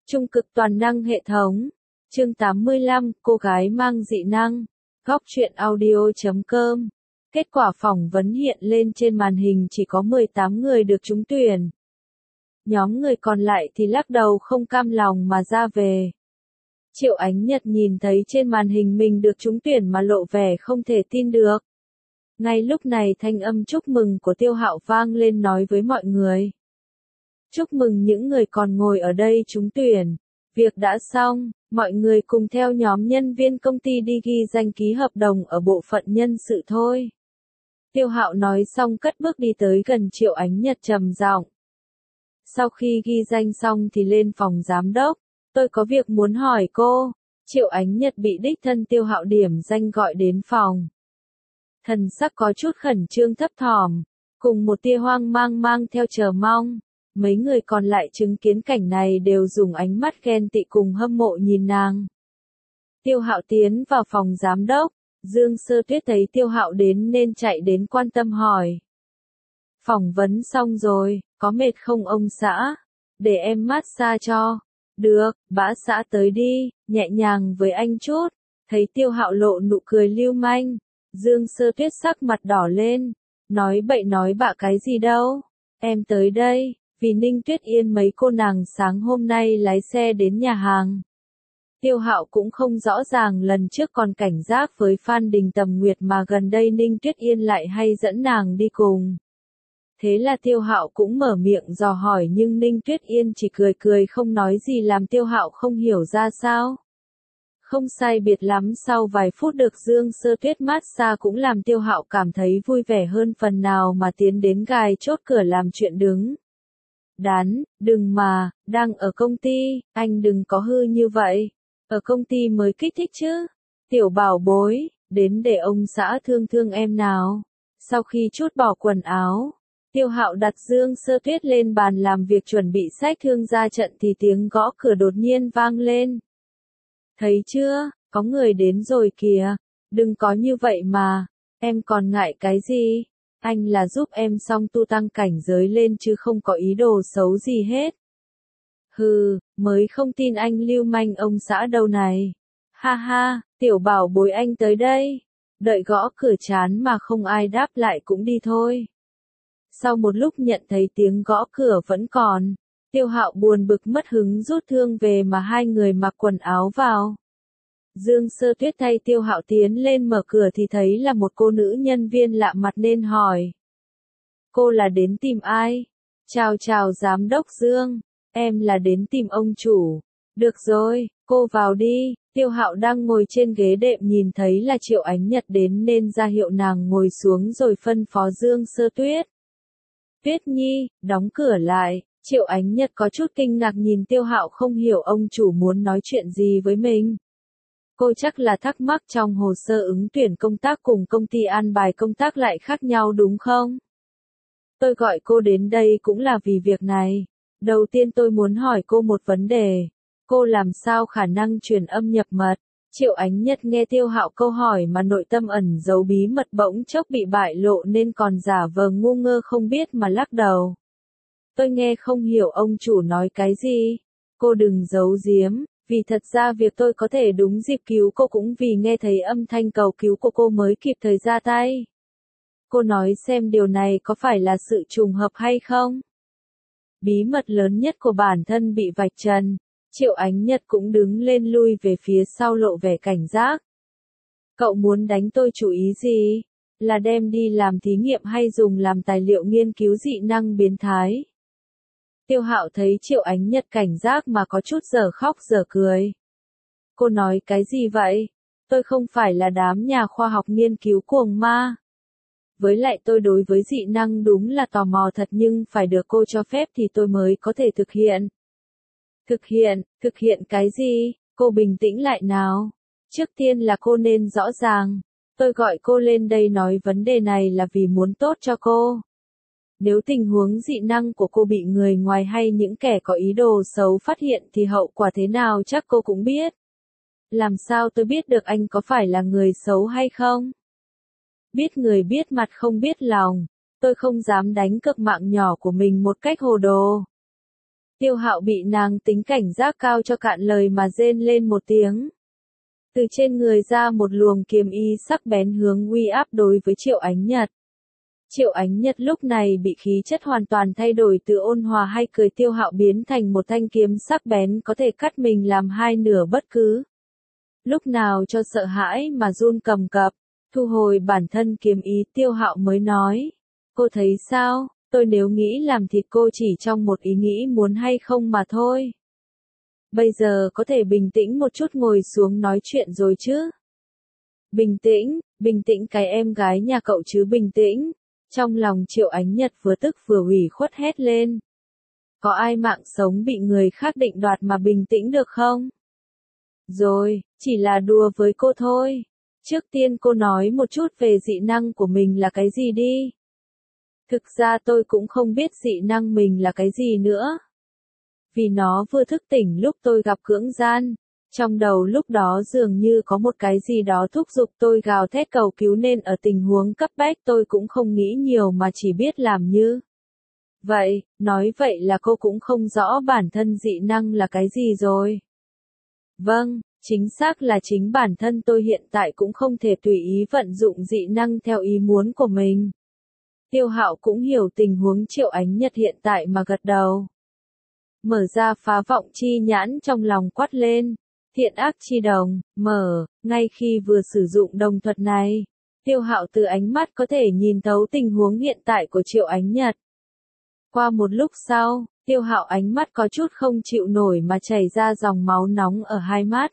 Trung cực toàn năng hệ thống. Chương 85, cô gái mang dị năng. Góc truyện audio.com. Kết quả phỏng vấn hiện lên trên màn hình, chỉ có 18 người được trúng tuyển. Nhóm người còn lại thì lắc đầu không cam lòng mà ra về. Triệu Ánh Nhật nhìn thấy trên màn hình mình được trúng tuyển mà lộ vẻ không thể tin được. Ngay lúc này thanh âm chúc mừng của Tiêu Hạo vang lên nói với mọi người. Chúc mừng những người còn ngồi ở đây trúng tuyển. Việc đã xong, mọi người cùng theo nhóm nhân viên công ty đi ghi danh ký hợp đồng ở bộ phận nhân sự thôi. Tiêu Hạo nói xong cất bước đi tới gần Triệu Ánh Nhật trầm giọng. Sau khi ghi danh xong thì lên phòng giám đốc, tôi có việc muốn hỏi cô. Triệu Ánh Nhật bị đích thân Tiêu Hạo điểm danh gọi đến phòng. Thần sắc có chút khẩn trương thấp thỏm, cùng một tia hoang mang mang theo chờ mong. Mấy người còn lại chứng kiến cảnh này đều dùng ánh mắt ghen tị cùng hâm mộ nhìn nàng. Tiêu Hạo tiến vào phòng giám đốc, Dương Sơ Tuyết thấy Tiêu Hạo đến nên chạy đến quan tâm hỏi. Phỏng vấn xong rồi, có mệt không ông xã? Để em massage cho. Được, bả xã tới đi, nhẹ nhàng với anh chút. Thấy Tiêu Hạo lộ nụ cười lưu manh, Dương Sơ Tuyết sắc mặt đỏ lên, nói bậy nói bạ cái gì đâu. Em tới đây, vì Ninh Tuyết Yên mấy cô nàng sáng hôm nay lái xe đến nhà hàng. Tiêu Hạo cũng không rõ ràng lần trước còn cảnh giác với Phan Đình Tầm Nguyệt mà gần đây Ninh Tuyết Yên lại hay dẫn nàng đi cùng. Thế là Tiêu Hạo cũng mở miệng dò hỏi nhưng Ninh Tuyết Yên chỉ cười cười không nói gì làm Tiêu Hạo không hiểu ra sao. Không sai biệt lắm sau vài phút được Dương Sơ Tuyết massage cũng làm Tiêu Hạo cảm thấy vui vẻ hơn phần nào mà tiến đến gài chốt cửa làm chuyện đứng. Đán, đừng mà, đang ở công ty, anh đừng có hư như vậy. Ở công ty mới kích thích chứ. Tiểu bảo bối, đến để ông xã thương thương em nào. Sau khi trút bỏ quần áo, Tiêu Hạo đặt Dương Sơ Tuyết lên bàn làm việc chuẩn bị xách thương ra trận thì tiếng gõ cửa đột nhiên vang lên. Thấy chưa, có người đến rồi kìa. Đừng có như vậy mà, em còn ngại cái gì? Anh là giúp em song tu tăng cảnh giới lên chứ không có ý đồ xấu gì hết. Hừ, mới không tin anh lưu manh ông xã đâu này. Ha ha, tiểu bảo bối anh tới đây. Đợi gõ cửa chán mà không ai đáp lại cũng đi thôi. Sau một lúc nhận thấy tiếng gõ cửa vẫn còn, Tiêu Hạo buồn bực mất hứng rút thương về mà hai người mặc quần áo vào. Dương Sơ Tuyết thay Tiêu Hạo tiến lên mở cửa thì thấy là một cô nữ nhân viên lạ mặt nên hỏi. Cô là đến tìm ai? Chào giám đốc Dương, em là đến tìm ông chủ. Được rồi, cô vào đi. Tiêu Hạo đang ngồi trên ghế đệm nhìn thấy là Triệu Ánh Nhật đến nên ra hiệu nàng ngồi xuống rồi phân phó Dương Sơ Tuyết. Tuyết Nhi, đóng cửa lại. Triệu Ánh Nhật có chút kinh ngạc nhìn Tiêu Hạo không hiểu ông chủ muốn nói chuyện gì với mình. Cô chắc là thắc mắc trong hồ sơ ứng tuyển công tác cùng công ty an bài công tác lại khác nhau đúng không? Tôi gọi cô đến đây cũng là vì việc này. Đầu tiên tôi muốn hỏi cô một vấn đề. Cô làm sao khả năng truyền âm nhập mật? Triệu Ánh Nhật nghe Tiêu Hạo câu hỏi mà nội tâm ẩn giấu bí mật bỗng chốc bị bại lộ nên còn giả vờ ngu ngơ không biết mà lắc đầu. Tôi nghe không hiểu ông chủ nói cái gì. Cô đừng giấu giếm. Vì thật ra việc tôi có thể đúng dịp cứu cô cũng vì nghe thấy âm thanh cầu cứu của cô mới kịp thời ra tay. Cô nói xem điều này có phải là sự trùng hợp hay không? Bí mật lớn nhất của bản thân bị vạch trần. Triệu Ánh Nhật cũng đứng lên lui về phía sau lộ vẻ cảnh giác. Cậu muốn đánh tôi chủ ý gì? Là đem đi làm thí nghiệm hay dùng làm tài liệu nghiên cứu dị năng biến thái? Tiêu Hạo thấy Triệu Ánh Nhật cảnh giác mà có chút dở khóc dở cười. Cô nói cái gì vậy? Tôi không phải là đám nhà khoa học nghiên cứu cuồng ma. Với lại tôi đối với dị năng đúng là tò mò thật nhưng phải được cô cho phép thì tôi mới có thể thực hiện. Thực hiện cái gì? Cô bình tĩnh lại nào. Trước tiên là cô nên rõ ràng. Tôi gọi cô lên đây nói vấn đề này là vì muốn tốt cho cô. Nếu tình huống dị năng của cô bị người ngoài hay những kẻ có ý đồ xấu phát hiện thì hậu quả thế nào chắc cô cũng biết. Làm sao tôi biết được anh có phải là người xấu hay không? Biết người biết mặt không biết lòng. Tôi không dám đánh cược mạng nhỏ của mình một cách hồ đồ. Tiêu Hạo bị nàng tính cảnh giác cao cho cạn lời mà rên lên một tiếng. Từ trên người ra một luồng kiếm ý sắc bén hướng uy áp đối với Triệu Ánh Nhật. Triệu Ánh Nhật lúc này bị khí chất hoàn toàn thay đổi từ ôn hòa hay cười Tiêu Hạo biến thành một thanh kiếm sắc bén có thể cắt mình làm hai nửa bất cứ lúc nào cho sợ hãi mà run cầm cập. Thu hồi bản thân kiếm ý Tiêu Hạo mới nói. Cô thấy sao, tôi nếu nghĩ làm thịt cô chỉ trong một ý nghĩ muốn hay không mà thôi. Bây giờ có thể bình tĩnh một chút ngồi xuống nói chuyện rồi chứ. Bình tĩnh cái em gái nhà cậu chứ bình tĩnh. Trong lòng Triệu Ánh Nhật vừa tức vừa ủy khuất hét lên. Có ai mạng sống bị người khác định đoạt mà bình tĩnh được không? Rồi, chỉ là đùa với cô thôi. Trước tiên cô nói một chút về dị năng của mình là cái gì đi. Thực ra tôi cũng không biết dị năng mình là cái gì nữa. Vì nó vừa thức tỉnh lúc tôi gặp cưỡng gian. Trong đầu lúc đó dường như có một cái gì đó thúc giục tôi gào thét cầu cứu nên ở tình huống cấp bách tôi cũng không nghĩ nhiều mà chỉ biết làm như. Vậy, nói vậy là cô cũng không rõ bản thân dị năng là cái gì rồi. Vâng, chính xác là chính bản thân tôi hiện tại cũng không thể tùy ý vận dụng dị năng theo ý muốn của mình. Tiêu Hạo cũng hiểu tình huống Triệu Ánh Nhật hiện tại mà gật đầu. Mở ra phá vọng chi nhãn trong lòng quát lên. Thiện ác chi đồng, mở, ngay khi vừa sử dụng đồng thuật này. Tiêu Hạo từ ánh mắt có thể nhìn thấu tình huống hiện tại của Triệu Ánh Nhật. Qua một lúc sau, Tiêu Hạo ánh mắt có chút không chịu nổi mà chảy ra dòng máu nóng ở hai mắt.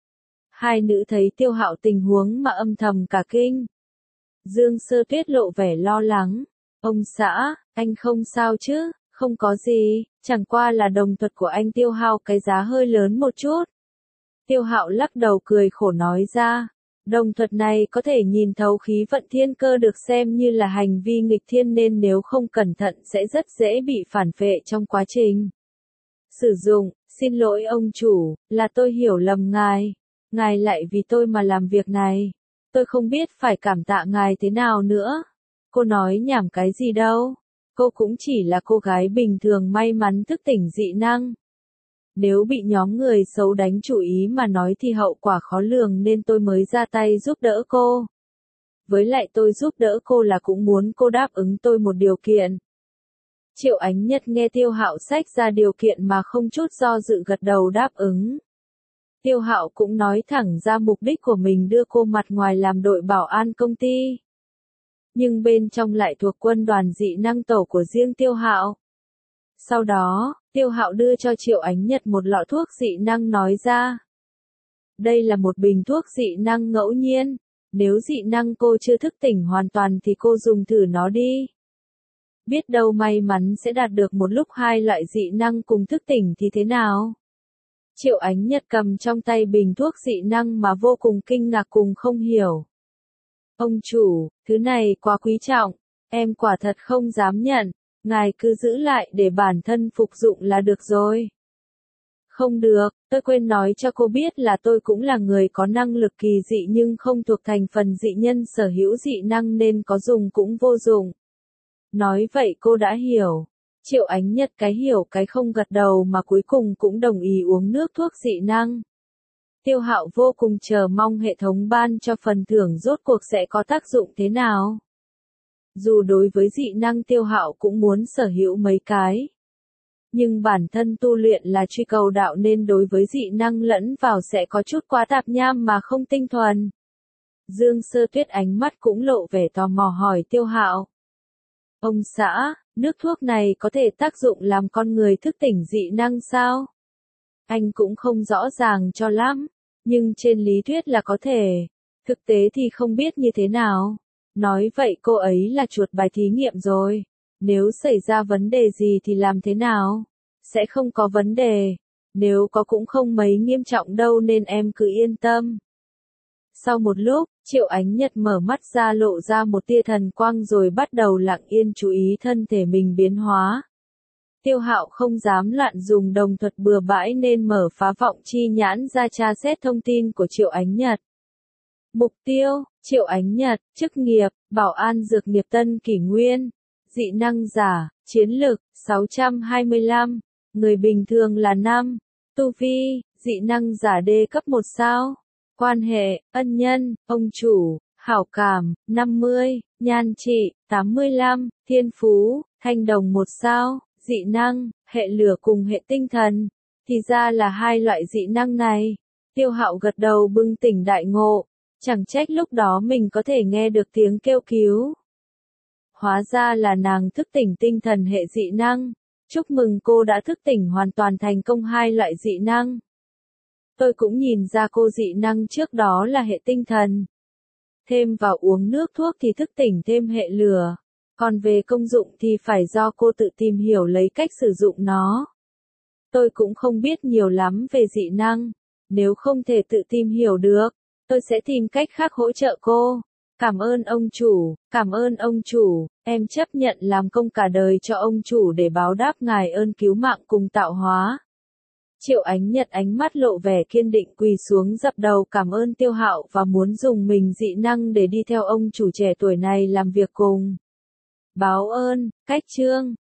Hai nữ thấy Tiêu Hạo tình huống mà âm thầm cả kinh. Dương Sơ Tuyết lộ vẻ lo lắng. Ông xã, anh không sao chứ, không có gì, chẳng qua là đồng thuật của anh tiêu hao cái giá hơi lớn một chút. Tiêu Hạo lắc đầu cười khổ nói ra. Đồng thuật này có thể nhìn thấu khí vận thiên cơ được xem như là hành vi nghịch thiên nên nếu không cẩn thận sẽ rất dễ bị phản phệ trong quá trình sử dụng. Xin lỗi ông chủ, là tôi hiểu lầm ngài. Ngài lại vì tôi mà làm việc này. Tôi không biết phải cảm tạ ngài thế nào nữa. Cô nói nhảm cái gì đâu. Cô cũng chỉ là cô gái bình thường may mắn thức tỉnh dị năng. Nếu bị nhóm người xấu đánh chủ ý mà nói thì hậu quả khó lường nên tôi mới ra tay giúp đỡ cô. Với lại tôi giúp đỡ cô là cũng muốn cô đáp ứng tôi một điều kiện. Triệu Ánh Nhật nghe Tiêu Hạo xách ra điều kiện mà không chút do dự gật đầu đáp ứng. Tiêu Hạo cũng nói thẳng ra mục đích của mình đưa cô mặt ngoài làm đội bảo an công ty. Nhưng bên trong lại thuộc quân đoàn dị năng tổ của riêng Tiêu Hạo. Sau đó, Tiêu Hạo đưa cho Triệu Ánh Nhật một lọ thuốc dị năng nói ra. Đây là một bình thuốc dị năng ngẫu nhiên. Nếu dị năng cô chưa thức tỉnh hoàn toàn thì cô dùng thử nó đi. Biết đâu may mắn sẽ đạt được một lúc hai loại dị năng cùng thức tỉnh thì thế nào? Triệu Ánh Nhật cầm trong tay bình thuốc dị năng mà vô cùng kinh ngạc cùng không hiểu. Ông chủ, thứ này quá quý trọng, em quả thật không dám nhận, ngài cứ giữ lại để bản thân phục dụng là được rồi. Không được, tôi quên nói cho cô biết là tôi cũng là người có năng lực kỳ dị nhưng không thuộc thành phần dị nhân sở hữu dị năng nên có dùng cũng vô dụng. Nói vậy cô đã hiểu. Triệu Ánh Nhật cái hiểu cái không gật đầu mà cuối cùng cũng đồng ý uống nước thuốc dị năng. Tiêu Hạo vô cùng chờ mong hệ thống ban cho phần thưởng rốt cuộc sẽ có tác dụng thế nào. Dù đối với dị năng Tiêu Hạo cũng muốn sở hữu mấy cái. Nhưng bản thân tu luyện là truy cầu đạo nên đối với dị năng lẫn vào sẽ có chút quá tạp nham mà không tinh thuần. Dương Sơ Tuyết ánh mắt cũng lộ vẻ tò mò hỏi Tiêu Hạo. Ông xã, nước thuốc này có thể tác dụng làm con người thức tỉnh dị năng sao? Anh cũng không rõ ràng cho lắm, nhưng trên lý thuyết là có thể. Thực tế thì không biết như thế nào. Nói vậy cô ấy là chuột bài thí nghiệm rồi. Nếu xảy ra vấn đề gì thì làm thế nào? Sẽ không có vấn đề. Nếu có cũng không mấy nghiêm trọng đâu nên em cứ yên tâm. Sau một lúc, Triệu Ánh Nhật mở mắt ra lộ ra một tia thần quang rồi bắt đầu lặng yên chú ý thân thể mình biến hóa. Tiêu Hạo không dám loạn dùng đồng thuật bừa bãi nên mở phá vọng chi nhãn ra tra xét thông tin của Triệu Ánh Nhật. Mục tiêu, Triệu Ánh Nhật, chức nghiệp, bảo an dược nghiệp Tân Kỷ Nguyên, dị năng giả, chiến lực, 625, Người bình thường là 5. Tu vi, dị năng giả D cấp 1 sao. Quan hệ, ân nhân, ông chủ, hảo cảm, 50, nhan trị, 85, thiên phú, thanh đồng 1 sao, dị năng, hệ lửa cùng hệ tinh thần. Thì ra là hai loại dị năng này. Tiêu Hạo gật đầu bừng tỉnh đại ngộ. Chẳng trách lúc đó mình có thể nghe được tiếng kêu cứu. Hóa ra là nàng thức tỉnh tinh thần hệ dị năng. Chúc mừng cô đã thức tỉnh hoàn toàn thành công hai loại dị năng. Tôi cũng nhìn ra cô dị năng trước đó là hệ tinh thần. Thêm vào uống nước thuốc thì thức tỉnh thêm hệ lửa. Còn về công dụng thì phải do cô tự tìm hiểu lấy cách sử dụng nó. Tôi cũng không biết nhiều lắm về dị năng. Nếu không thể tự tìm hiểu được, tôi sẽ tìm cách khác hỗ trợ cô. Cảm ơn ông chủ, em chấp nhận làm công cả đời cho ông chủ để báo đáp ngài ơn cứu mạng cùng tạo hóa. Triệu Ánh Nhật ánh mắt lộ vẻ kiên định quỳ xuống dập đầu cảm ơn Tiêu Hạo và muốn dùng mình dị năng để đi theo ông chủ trẻ tuổi này làm việc cùng. Báo ơn, cách chương.